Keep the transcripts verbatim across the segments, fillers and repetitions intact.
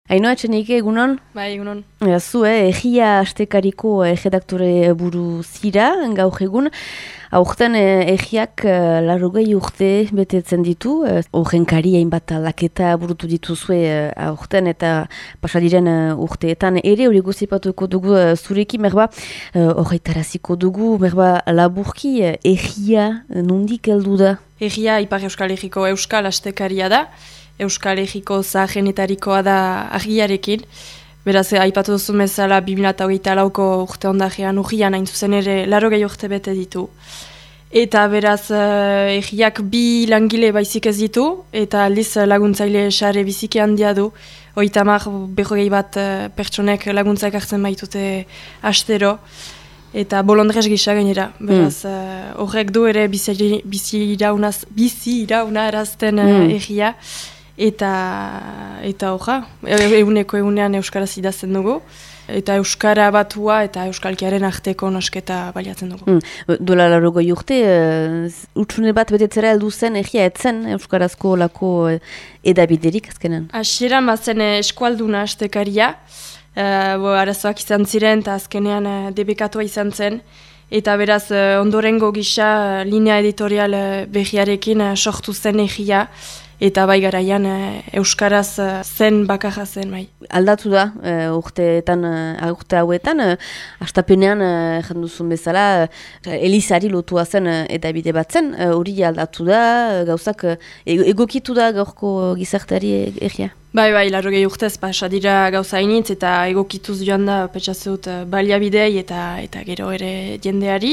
Ainoa etxeneike egunon? Bai, egunon. Zu, eh, egia astekariko eh, redaktore buru zira, gaur egun. Aurten eh, egiak eh, larrogei urte betetzen ditu. Eh, Horrenkari hainbat aldaketa burutu dituzue eh, aurten eta pasadiren eh, urteetan ere hori guzipatuko dugu eh, zurekin, merba horretaraziko eh, dugu, merba laburki eh, egia eh, nondik heldu da? Egia Ipar Euskal Herriko Euskal Astekaria da. Euskal Herriko zahenetarikoa da argiarekin. Beraz, aipatu duzu bezala bi mila hogeita lauko urte ondajean urrian hain zuzen ere larrogei urte bete ditu. Eta beraz, uh, egiak bi langile baizik ez ditu, eta aldiz laguntzaile sare biziki handia du. Hogeita hamar berrogei bat uh, pertsonek laguntzak hartzen baitute astero. Eta bolondrez gisa gainera. Beraz, mm. uh, horrek du ere bizi, bizi iraunaz, bizi irauna erazten uh, mm. egia. Eta, eta horra, eguneko egunean euskaraz idazten dugu. Eta euskara batua eta euskalkiaren arteko nosketa baliatzen dugu. Mm. Dola larrogei urte, uh, utxune bat betetzera heldu zen egia etzen euskarazko lako uh, edabiderik azkenan? Hasieran bazen eskualduna astekaria, uh, arazoak izan ziren eta azkenean uh, debekatua izan zen. Eta beraz, uh, ondorengo gisa uh, linea editorial uh, behiarekin uh, sortu zen egia. Eta bai garaian euskaraz zen bakarra zen bai. Aldatu da uh, urteetan, uh, urte hauetan, uh, astapenean uh, jenduzun bezala, uh, Elizari lotua zen uh, eta bide bat zen, hori uh, aldatu da, uh, gauzak uh, egokitu da gaurko gizarteari egia. Bai, bai, larrogei urtez pasa dira gauza hainitz eta egokituz joan da petxazeut uh, baliabidei eta, eta gero ere jendeari.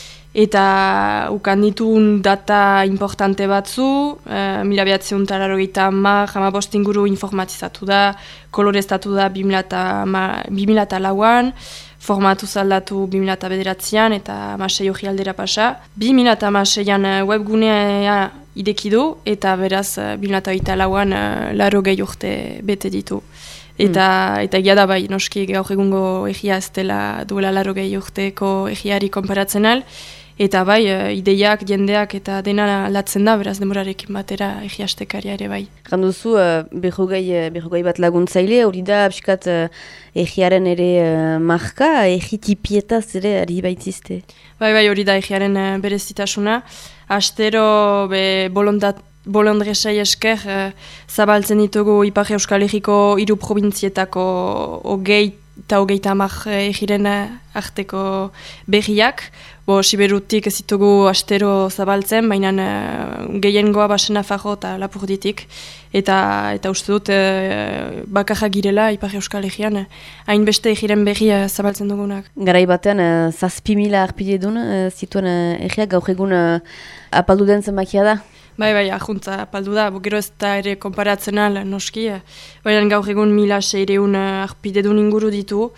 Eta ukan ditun data importante batzu, e, mila behatziun tararrogeita hamar, hamabost inguru informatizatu da, koloreztatu da bi mila lauan, formatu zaldatu bi mila bederatzian eta hamasei hori aldera pasa. bi mila hamaseian webgunea idekidu eta beraz bi mila hogeita lauan larrogei urte bete ditu. Eta, mm. eta egia da bai, noski gaur egungo egia ez dela duela larrogei urteko egiari konparatzen al. Eta bai, ideiak, jendeak eta dena aldatzen da, beraz demorarekin batera egia astekari ere bai. Ganduzu, uh, berrogei bat laguntzaile, hori da, pixkat, uh, egiaren ere uh, marka, egitipietaz ere ari baitzizte? Bai, bai, hori da egiaren uh, berezitasuna. Astero, be, bolondat, bolondresai esker, uh, zabaltzen ditugu Ipar Euskal Herriko hiru probintzietako hogei eta hogeita hamar egiren arteko behiak. Bo, Siberutik ez ditugu astero zabaltzen, baina uh, gehiengoa basena fajo eta lapurditik. Eta, eta uste dut uh, bakarra girela Ipar Euskal Herrian, hainbeste egiren behi uh, zabaltzen dugunak. Garai batean, uh, zazpi mila arpide duen, uh, zituen uh, egiak gaur egun uh, apaldu den zenbakia da? Bai, bai, ahuntza apaldu da, bo, gero ez da ere konparatzen al noski. Baina gaur egun mila seireun arpide duen inguru ditu.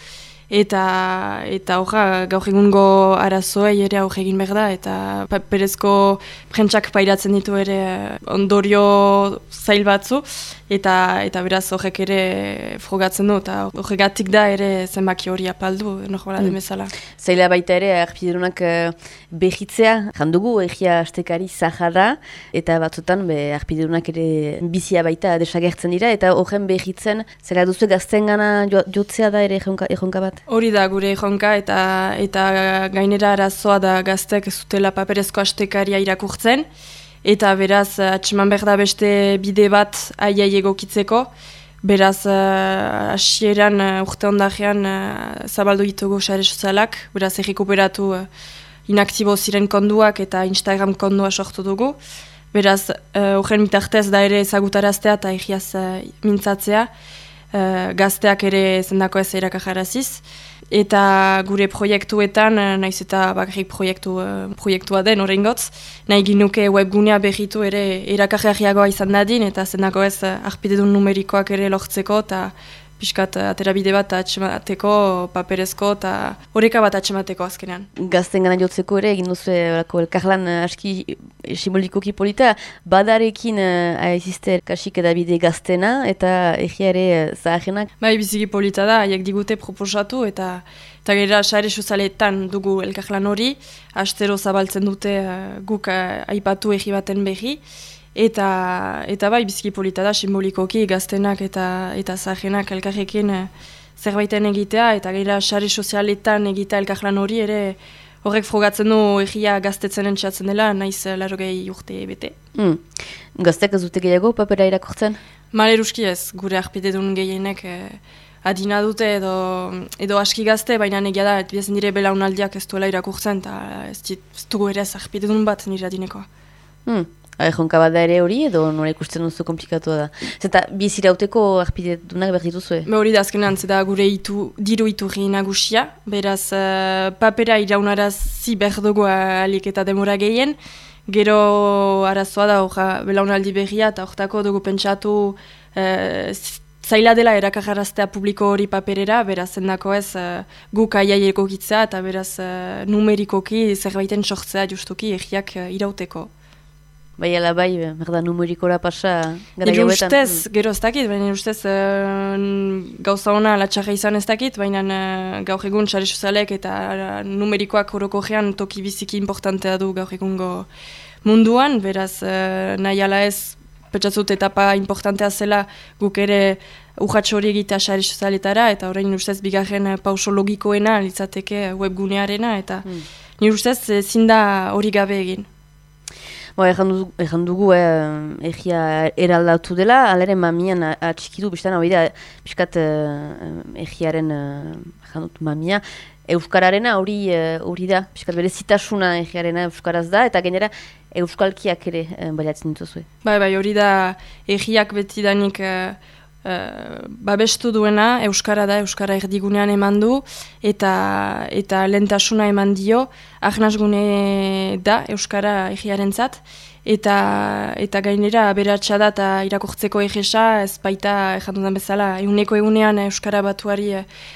Eta eta horra gaur egungo arazoei ere aurre egin behar da, eta perezko prentsak pairatzen ditu ere ondorio zail batzu, eta eta beraz horrek ere frogatzen du, eta horregatik da ere zenbaki hori apaldu, norbala den bezala. Zaila baita ere, arpiderunak uh, behitzea, jandugu egia astekari zaharra, eta batzutan be, arpiderunak ere bizia baita desagertzen dira, eta horren behitzen, zela duzu gazten gana jotzea da ere erronka bat? Hori da gure jonka eta eta gainera arazoa da gaztek ez zutela paperezko astekaria irakurtzen eta beraz atxeman behar da beste bide bat aiai egokitzeko. Beraz hasieran uh, urte ondajean uh, zabaldu ditugu sare sozialak, beraz errekuperatu uh, inaktibo ziren konduak eta Instagram kondua sortu dugu. Beraz horren uh, mitartez da ere ezagutaraztea eta egiaz uh, mintzatzea. Uh, gazteak ere zendako ez irakajaraziz. Eta gure proiektuetan, naiz eta bakarrik proiektu, uh, proiektua den oraingotz, nahi ginuke webgunea behitu ere irakajarriagoa izan dadin, eta zendako ez uh, arpidedun numerikoak ere lortzeko, eta pixkat aterabide bat atxemateko, paperezko, eta horreka bat atxemateko azkenean. Gazten gana jotzeko ere, egin duzu elkarlan aski simbolikoki polita, badarekin uh, aizizte kasik edabide gaztena, eta egia ere zaharenak. Bai, biziki polita da, haiek digute proposatu, eta eta gera sare sozialetan dugu elkarlan hori, astero zabaltzen dute uh, guk uh, aipatu egi baten behi, eta, eta bai, biziki polita da, simbolikoki gaztenak eta, eta zahenak elkarrekin eh, zerbaiten egitea, eta gaira sare sozialetan egitea elkarlan hori ere, horrek frogatzen du egia gaztetzen entxatzen dela, naiz larrogei urte bete. Mm. Gaztek ez dute gehiago papera irakurtzen? Maleruski ez, gure arpidedun gehienek eh, adina dute edo, edo aski gazte, baina negia da, bidezen dire belaunaldiak ez duela irakurtzen, eta ez, ez dugu ere ez arpidedun bat nire adinekoa. Hmm. Erronka bat da ere hori edo nola ikusten duzu komplikatua da? Zeta bizirauteko arpidedunak behar dituzue? Be hori da azkenean, zeta gure itu, diru iturri nagusia, beraz uh, papera iraunarazi behar dugu alik eta demora gehien, gero arazoa da orra, belaunaldi berria eta hortako dugu pentsatu uh, zaila dela erakajaraztea publiko hori paperera, beraz zendako ez uh, guk aiai egokitzea eta beraz uh, numerikoki zerbaiten sortzea justuki egiak uh, irauteko. Bai, ala bai, merda numerikora pasa gara Ero gauetan. ustez, gero ez dakit, baina ustez uh, gauza hona latxarra izan ez dakit, baina uh, gaur egun sare sozialek eta uh, numerikoak orokorrean toki biziki importantea du gaur egungo munduan, beraz uh, nahi ala ez, petxatzut etapa importantea zela guk ere urratxo hori egitea sare sozialetara, eta orain ustez bigarren uh, pauso logikoena litzateke webgunearena, eta hmm. nire ustez ezin da hori gabe egin. Bo, erran dugu eh, egia eraldatu dela, alere mamian atxikidu, biztan hori da, bizkat eh, egiaren eh, mamia, euskararena hori hori da, bizkat bere zitasuna egiarena euskaraz da, eta gainera euskalkiak ere eh, baliatzen dituzue. Bai, bai, hori da egiak betidanik eh, Uh, babestu duena, euskara da, euskara erdigunean eman du, eta, eta lentasuna eman dio, ahnasgune da, euskara egiarentzat, eta, eta gainera aberatsa da, eta irakurtzeko egesa, ez baita, ezan dudan bezala, eguneko egunean euskara batuari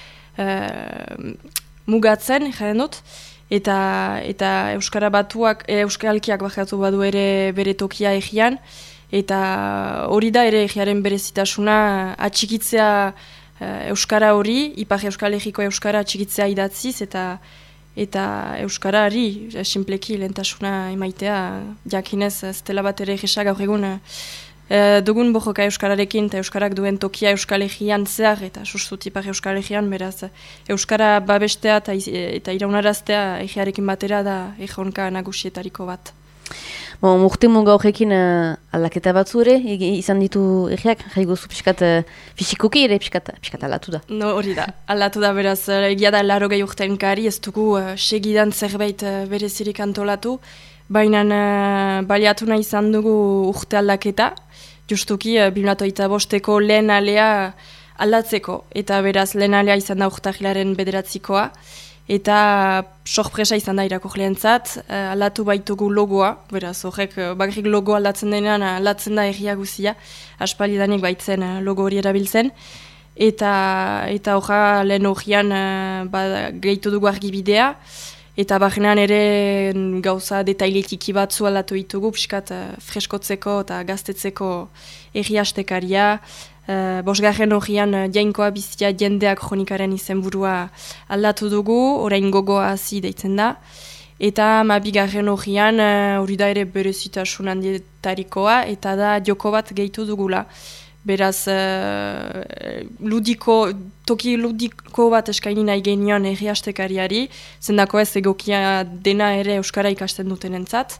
uh, mugatzen, jaren dut, eta, eta euskara batuak, euskalkiak bajatu badu ere bere tokia egian, eta hori da ere egiaren berezitasuna atxikitzea uh, euskara hori, Ipar Euskal Herriko euskara atxikitzea idatziz, eta eta euskarari sinpleki lehentasuna emaitea, jakinez ez dela bat ere egisa gaur egun uh, dugun bojoka euskararekin, eta euskarak duen tokia Euskal Herrian zehar, eta sustut Ipar Euskal Herrian, beraz euskara babestea eta, eta iraunaraztea egiarekin batera da egonka nagusietariko bat. Bon, Murtemu gaurekin uh, aldaketa batzu ere, izan ditu egiak, jaiguzu pixkat uh, fisikoki ere pixkat, pixkat aldatu da. No, hori da, aldatu da beraz, egia da larrogei urtean kari, ez dugu uh, segidan zerbait uh, berezirik antolatu, baina uh, baliatu nahi izan dugu urte aldaketa, justuki uh, bi mila hogeita bosteko lehen alea aldatzeko, eta beraz lehen alea izan da urtahilaren bederatzikoa, eta sorpresa izan da irakurleentzat, uh, aldatu baitugu logoa, beraz horrek uh, bakarrik logo aldatzen denean aldatzen da egia guzia, aspaldidanik baitzen uh, logo hori erabiltzen, eta eta horra lehen horian uh, ba, gehitu dugu argibidea, eta barrenean ere gauza detailetiki batzu aldatu ditugu, pixkat uh, freskotzeko eta gaztetzeko egia astekaria, Uh, Bosgarren horian uh, jainkoa bizia jendeak kronikaren izenburua aldatu dugu, orain gogoa hazi deitzen da. Eta mabigarren horian hori uh, da ere berezitasun handietarikoa, eta da joko bat gehitu dugula. Beraz, uh, ludiko, toki ludiko bat eskaini nahi genion erri astekariari, zendako ez egokia dena ere euskara ikasten duten entzat.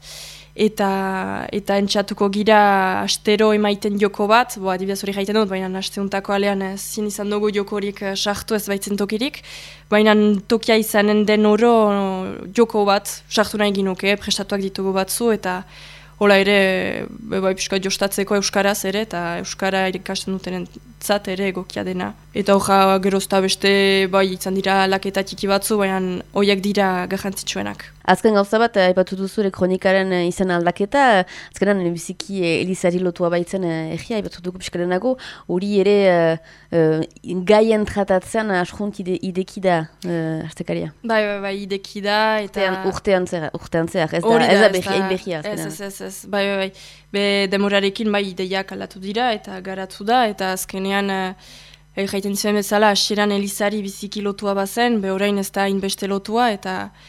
Eta, eta entxatuko gira astero emaiten joko bat, bo adibidez hori jaiten dut, baina asteuntako alean zin izan dugu joko horiek sartu ez baitzen tokirik, baina tokia izanen den oro joko bat sartu nahi ginuke, prestatuak ditugu batzu, eta hola ere, bai pixka jostatzeko euskaraz ere, eta euskara ikasten duten entzat ere egokia dena. Eta hoja gerozta beste bai izan dira laketa txiki batzu, baina horiek dira garrantzitsuenak. Azken gauza bat, aipatu duzu kronikaren izan aldaketa, azkenan biziki Elizari lotua baitzen egia, aipatu dugu piskarenago, hori ere uh, uh, gaien tratatzean asjunt ide, ideki da uh, astekaria. Bai, bai, bai, ideki da, eta... Urtean zehar, urtean zehar, ez da, ez da behia, behia. Ez, ez, ez, ez, bai, bai, bai, be demorarekin bai ideiak aldatu dira, eta garatu da, eta azkenean... Uh, Jaiten zuen bezala, hasieran Elizari biziki lotua bazen, be orain ez da hainbeste lotua, eta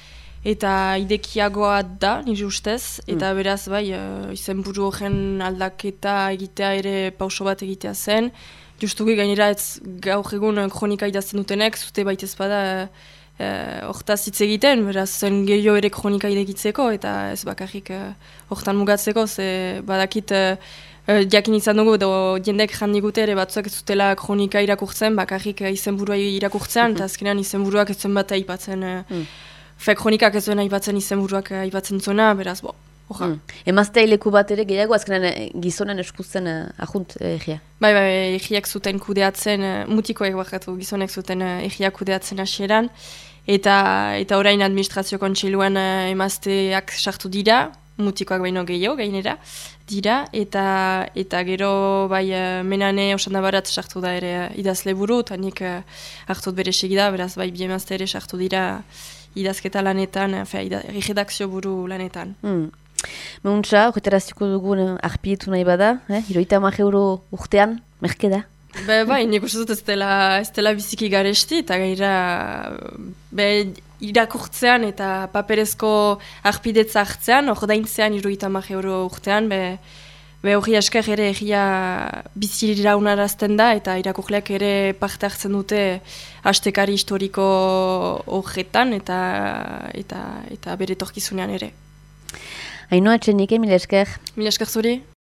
eta idekiagoa da, nire ustez, eta mm. beraz, bai, uh, izenburu horren aldaketa egitea ere pauso bat egitea zen. Justuki gainera ez gaur egun kronika idazten dutenek, zute baita ez bada hortaz uh, hitz egiten, beraz zen gehiago ere kronika idekitzeko, eta ez bakarrik hortan uh, mugatzeko, ze badakit uh, uh, jakin izan dugu, edo jendek jandigute ere batzuak ez zutela kronika irakurtzen, bakarrik uh, izenburua irakurtzen, eta azkenean izenburuak ez zuen bat aipatzen. Uh, mm. Fe, kronikak ez zuen aipatzen izenburuak aipatzen zuena, beraz, bo, hoja. Mm. Emaztea leku bat ere gehiago, azkenean gizonen eskuzen uh, ajunt egia? Bai, bai, egiak zuten kudeatzen, uh, mutikoek bakatu gizonek zuten uh, egiak kudeatzen hasieran, eta eta orain administrazio kontseiluan uh, emazteak sartu dira, mutikoak baino gehiago gainera dira, eta eta gero bai uh, menane osandabarat sartu da ere uh, idazle buru, eta nik uh, hartut bere segida, beraz bai bi emazte ere sartu dira idazketa lanetan, redakzio buru lanetan. Mm. Meuntza, horretaraziko dugun arpietu nahi bada, eh? Hiroita hamar euro urtean, merke da? Be, bai, nik uste dut ez dela, ez dela biziki garesti, eta gaira be, irakurtzean eta paperezko arpidetza hartzean, hor daintzean hiroita hamar euro urtean, be, be hori esker ere egia bizirira unarazten da, eta irakurleak ere parte hartzen dute astekari historiko horretan, eta, eta, eta bere torkizunean ere. Ainhoa Etxenike, mila esker. Mila esker zuri.